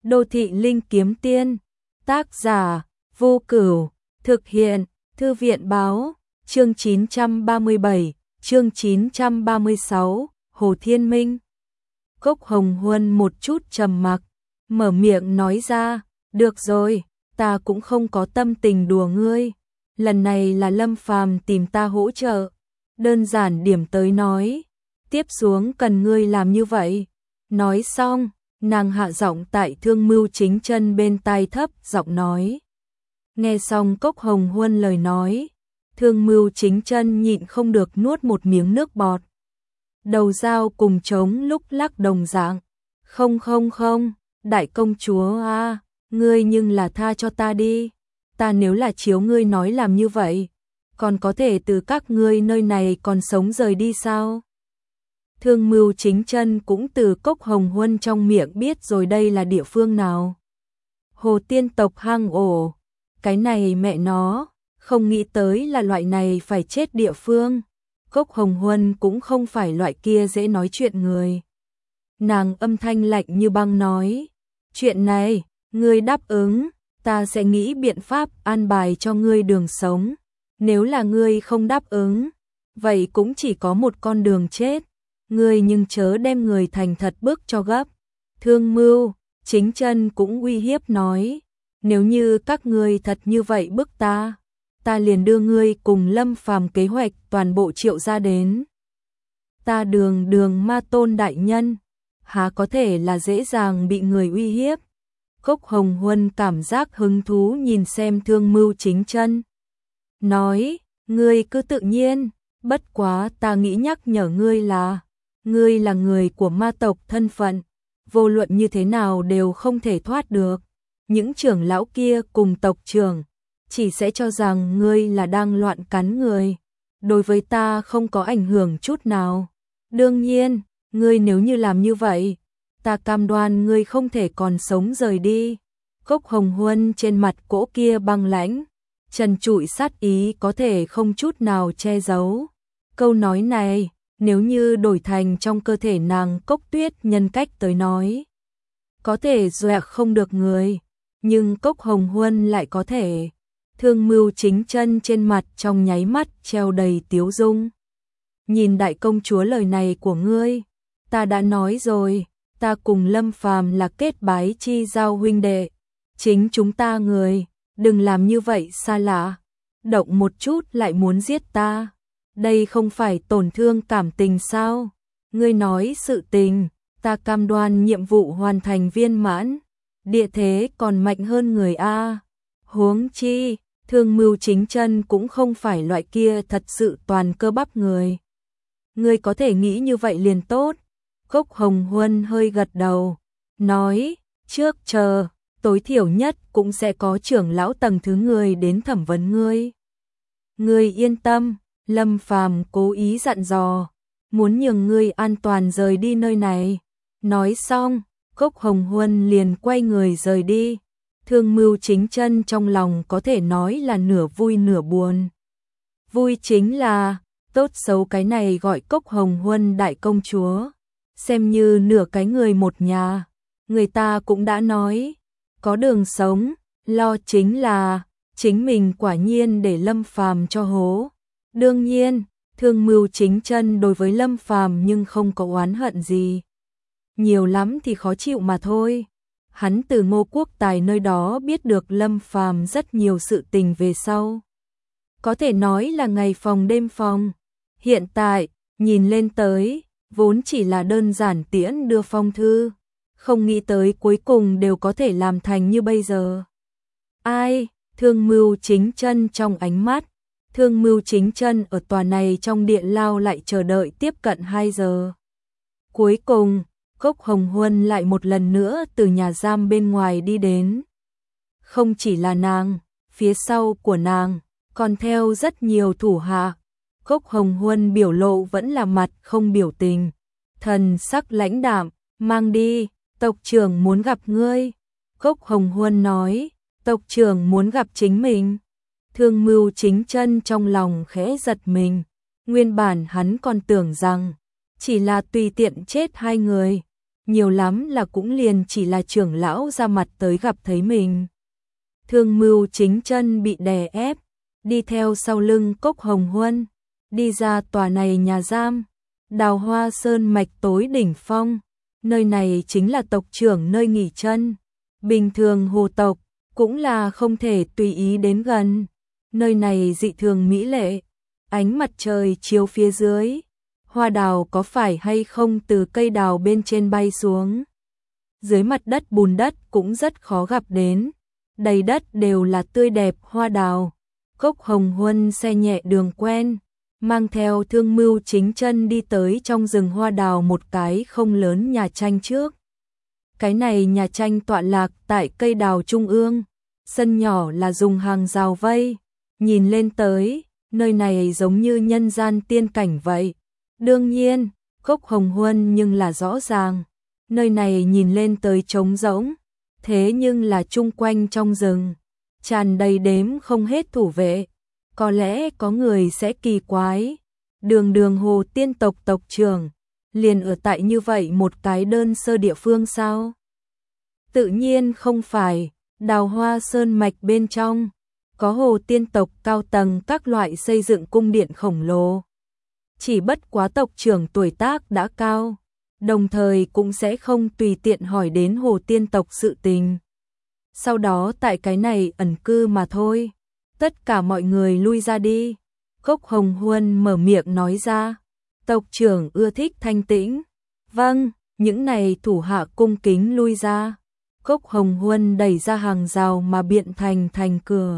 Đô thị linh kiếm tiên. Tác giả Vô Cửu. Thực hiện Thư viện báo. Chương 937, chương 936, Hồ Thiên Minh. Cốc Hồng Huân một chút trầm mặc, mở miệng nói ra, được rồi, ta cũng không có tâm tình đùa ngươi. Lần này là Lâm Phàm tìm ta hỗ trợ. Đơn giản điểm tới nói, tiếp xuống cần ngươi làm như vậy. Nói xong, nàng hạ giọng tại Thương Mưu Chính Chân bên tai thấp giọng nói. Nghe xong Cốc Hồng Huân lời nói, Thương Mưu Chính Chân nhịn không được nuốt một miếng nước bọt. Đầu dao cùng trống lúc lắc đồng dạng. Không, đại công chúa a, ngươi nhưng là tha cho ta đi. Ta nếu là chiếu ngươi nói làm như vậy, còn có thể từ các ngươi nơi này còn sống rời đi sao? Thương Mưu Chính Chân cũng từ Cốc Hồng Huân trong miệng biết rồi đây là địa phương nào. Hồ Tiên tộc hang ổ. Cái này mẹ nó, không nghĩ tới là loại này phải chết địa phương. Cốc Hồng Huân cũng không phải loại kia dễ nói chuyện người. Nàng âm thanh lạnh như băng nói, chuyện này, ngươi đáp ứng, ta sẽ nghĩ biện pháp an bài cho ngươi đường sống. Nếu là ngươi không đáp ứng, vậy cũng chỉ có một con đường chết. Ngươi nhưng chớ đem người thành thật bức cho gấp. Thương Mưu Chính Chân cũng uy hiếp nói, nếu như các ngươi thật như vậy bức ta liền đưa ngươi cùng Lâm Phàm kế hoạch toàn bộ triệu ra đến. Ta đường ma tôn đại nhân, há có thể là dễ dàng bị người uy hiếp. Cốc Hồng Huân cảm giác hứng thú nhìn xem Thương Mưu Chính Chân. Nói, ngươi cứ tự nhiên, bất quá ta nghĩ nhắc nhở ngươi là, ngươi là người của ma tộc thân phận, vô luận như thế nào đều không thể thoát được. Những trưởng lão kia cùng tộc trưởng chỉ sẽ cho rằng ngươi là đang loạn cắn người, đối với ta không có ảnh hưởng chút nào. Đương nhiên, ngươi nếu như làm như vậy, ta cam đoan ngươi không thể còn sống rời đi. Cốc Hồng Huân trên mặt cỗ kia băng lãnh, trần trụi sát ý có thể không chút nào che giấu. Câu nói này, nếu như đổi thành trong cơ thể nàng Cốc Tuyết nhân cách tới nói, có thể dọa không được người, nhưng Cốc Hồng Huân lại có thể. Thương Mưu Chính Chân trên mặt trong nháy mắt treo đầy tiếu dung. Nhìn đại công chúa lời này của ngươi, ta đã nói rồi, ta cùng Lâm Phàm là kết bái chi giao huynh đệ. Chính chúng ta người, đừng làm như vậy xa lạ. Động một chút lại muốn giết ta. Đây không phải tổn thương cảm tình sao? Ngươi nói sự tình, ta cam đoan nhiệm vụ hoàn thành viên mãn. Địa thế còn mạnh hơn người A. Huống chi, Thương Mưu Chính Chân cũng không phải loại kia thật sự toàn cơ bắp người. Ngươi có thể nghĩ như vậy liền tốt. Cốc Hồng Huân hơi gật đầu, nói, trước chờ, tối thiểu nhất cũng sẽ có trưởng lão tầng thứ người đến thẩm vấn ngươi. Ngươi yên tâm, Lâm Phàm cố ý dặn dò, muốn nhường ngươi an toàn rời đi nơi này. Nói xong, Cốc Hồng Huân liền quay người rời đi. Thương Mưu Chính Chân trong lòng có thể nói là nửa vui nửa buồn. Vui chính là, tốt xấu cái này gọi Cốc Hồng Huân đại công chúa, xem như nửa cái người một nhà. Người ta cũng đã nói, có đường sống, lo chính là, chính mình quả nhiên để Lâm Phàm cho hố. Đương nhiên, Thương Mưu Chính Chân đối với Lâm Phàm nhưng không có oán hận gì. Nhiều lắm thì khó chịu mà thôi. Hắn từ Ngô Quốc Tài nơi đó biết được Lâm Phàm rất nhiều sự tình về sau. Có thể nói là ngày phòng đêm phòng. Hiện tại, nhìn lên tới, vốn chỉ là đơn giản tiễn đưa phong thư. Không nghĩ tới cuối cùng đều có thể làm thành như bây giờ. Ai, Thương Mưu Chính Chân trong ánh mắt. Thương Mưu Chính Chân ở tòa này trong điện lao lại chờ đợi tiếp cận 2 giờ. Cuối cùng, Cốc Hồng Huân lại một lần nữa từ nhà giam bên ngoài đi đến. Không chỉ là nàng, phía sau của nàng, còn theo rất nhiều thủ hạ. Cốc Hồng Huân biểu lộ vẫn là mặt không biểu tình. Thần sắc lãnh đạm, mang đi, tộc trưởng muốn gặp ngươi. Cốc Hồng Huân nói, tộc trưởng muốn gặp chính mình. Thương Mưu Chính Chân trong lòng khẽ giật mình. Nguyên bản hắn còn tưởng rằng chỉ là tùy tiện chết 2 người. nhiều lắm là cũng liền chỉ là trưởng lão ra mặt tới gặp thấy mình. Thương Mưu Chính Chân bị đè ép, đi theo sau lưng Cốc Hồng Huân, đi ra tòa này nhà giam, Đào Hoa Sơn mạch tối đỉnh phong, nơi này chính là tộc trưởng nơi nghỉ chân. Bình thường hồ tộc cũng là không thể tùy ý đến gần, nơi này dị thường mỹ lệ, ánh mặt trời chiếu phía dưới, hoa đào có phải hay không từ cây đào bên trên bay xuống. Dưới mặt đất bùn đất cũng rất khó gặp đến, đầy đất đều là tươi đẹp hoa đào. Cốc Hồng Huân xe nhẹ đường quen, mang theo Thương Mưu Chính Chân đi tới trong rừng hoa đào một cái không lớn nhà tranh trước. Cái này nhà tranh tọa lạc tại cây đào trung ương, sân nhỏ là dùng hàng rào vây, nhìn lên tới, nơi này giống như nhân gian tiên cảnh vậy. Đương nhiên, Cốc Hồng Huân nhưng là rõ ràng, nơi này nhìn lên tới trống rỗng, thế nhưng là chung quanh trong rừng, tràn đầy đếm không hết thủ vệ. Có lẽ có người sẽ kỳ quái, đường Hồ Tiên tộc tộc trưởng liền ở tại như vậy một cái đơn sơ địa phương sao? Tự nhiên không phải, Đào Hoa Sơn mạch bên trong có Hồ Tiên tộc cao tầng các loại xây dựng cung điện khổng lồ. Chỉ bất quá tộc trưởng tuổi tác đã cao, đồng thời cũng sẽ không tùy tiện hỏi đến Hồ Tiên tộc sự tình. Sau đó tại cái này ẩn cư mà thôi. Tất cả mọi người lui ra đi. Cốc Hồng Huân mở miệng nói ra. Tộc trưởng ưa thích thanh tĩnh. Vâng, những này thủ hạ cung kính lui ra. Cốc Hồng Huân đẩy ra hàng rào mà biện thành cửa.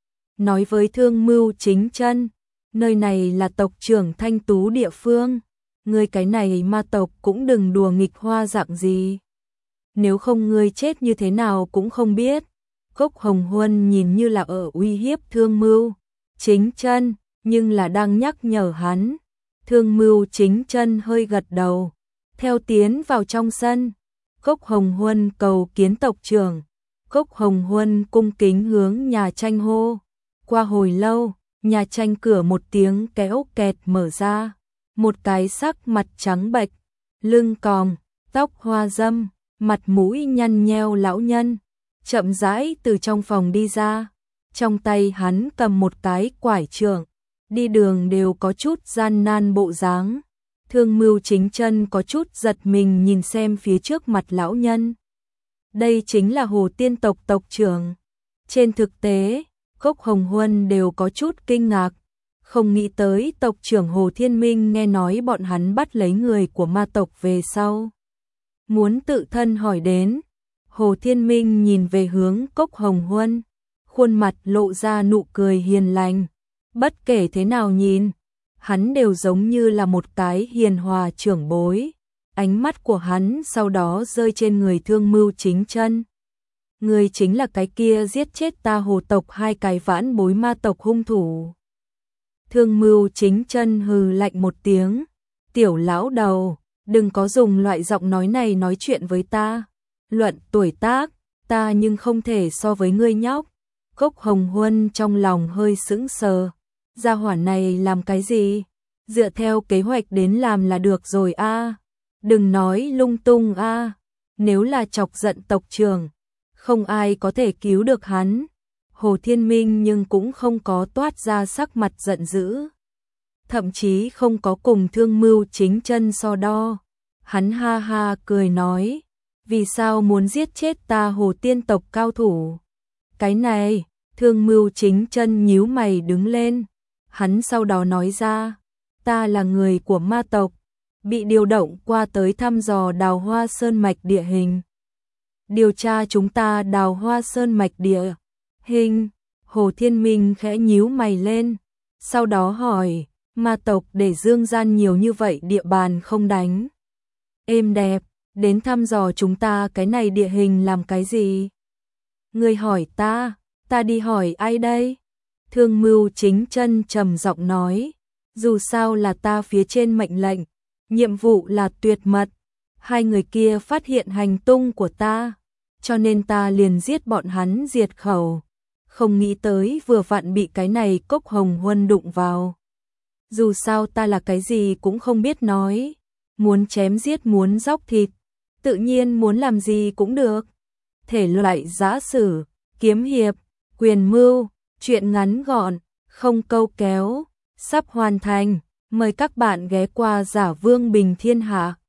Nói với Thương Mưu Chính Chân, nơi này là tộc trưởng thanh tú địa phương. Ngươi cái này ma tộc cũng đừng đùa nghịch hoa dạng gì. Nếu không ngươi chết như thế nào cũng không biết. Cốc Hồng Huân nhìn như là ở uy hiếp Thương Mưu Chính Chân, nhưng là đang nhắc nhở hắn. Thương Mưu Chính Chân hơi gật đầu, theo tiến vào trong sân. Cốc Hồng Huân cầu kiến tộc trưởng. Cốc Hồng Huân cung kính hướng nhà tranh hô. Qua hồi lâu, nhà tranh cửa một tiếng kéo kẹt mở ra. Một cái sắc mặt trắng bệch, lưng còng, tóc hoa râm, mặt mũi nhăn nheo lão nhân, chậm rãi từ trong phòng đi ra. Trong tay hắn cầm một cái quải trượng, đi đường đều có chút gian nan bộ dáng. Thương Mưu Chính Chân có chút giật mình nhìn xem phía trước mặt lão nhân. Đây chính là Hồ Tiên tộc tộc trưởng. Trên thực tế, Cốc Hồng Huân đều có chút kinh ngạc, không nghĩ tới tộc trưởng Hồ Thiên Minh nghe nói bọn hắn bắt lấy người của ma tộc về sau. Muốn tự thân hỏi đến, Hồ Thiên Minh nhìn về hướng Cốc Hồng Huân, khuôn mặt lộ ra nụ cười hiền lành. Bất kể thế nào nhìn, hắn đều giống như là một cái hiền hòa trưởng bối. Ánh mắt của hắn sau đó rơi trên người Thương Mưu Chính Chân. Người chính là cái kia giết chết ta Hồ tộc hai cái vãn bối ma tộc hung thủ. Thương Mưu Chính Chân hừ lạnh một tiếng. Tiểu lão đầu, đừng có dùng loại giọng nói này nói chuyện với ta. Luận tuổi tác, ta nhưng không thể so với ngươi nhóc. Cốc Hồng Huân trong lòng hơi sững sờ. Gia hỏa này làm cái gì? Dựa theo kế hoạch đến làm là được rồi a. Đừng nói lung tung a. Nếu là chọc giận tộc trưởng, không ai có thể cứu được hắn. Hồ Thiên Minh nhưng cũng không có toát ra sắc mặt giận dữ. Thậm chí không có cùng Thương Mưu Chính Chân so đo. Hắn ha ha cười nói, vì sao muốn giết chết ta Hồ Tiên tộc cao thủ? Cái này, Thương Mưu Chính Chân nhíu mày đứng lên. Hắn sau đó nói ra, ta là người của ma tộc, bị điều động qua tới thăm dò Đào Hoa Sơn mạch địa hình. Điều tra chúng ta Đào Hoa Sơn mạch địa hình. Hồ Thiên Minh khẽ nhíu mày lên, sau đó hỏi, ma tộc để dương gian nhiều như vậy địa bàn không đánh êm đẹp, đến thăm dò chúng ta cái này địa hình làm cái gì? Ngươi hỏi ta đi hỏi ai đây? Thương Mưu Chính Chân trầm giọng nói, dù sao là ta phía trên mệnh lệnh, nhiệm vụ là tuyệt mật, hai người kia phát hiện hành tung của ta, cho nên ta liền giết bọn hắn diệt khẩu. Không nghĩ tới vừa vặn bị cái này Cốc Hồng Huân đụng vào. Dù sao ta là cái gì cũng không biết nói, muốn chém giết muốn róc thịt, tự nhiên muốn làm gì cũng được. Thể loại giã sử, kiếm hiệp, quyền mưu, truyện ngắn gọn, không câu kéo, sắp hoàn thành. Mời các bạn ghé qua Giả Vương Bình Thiên Hạ.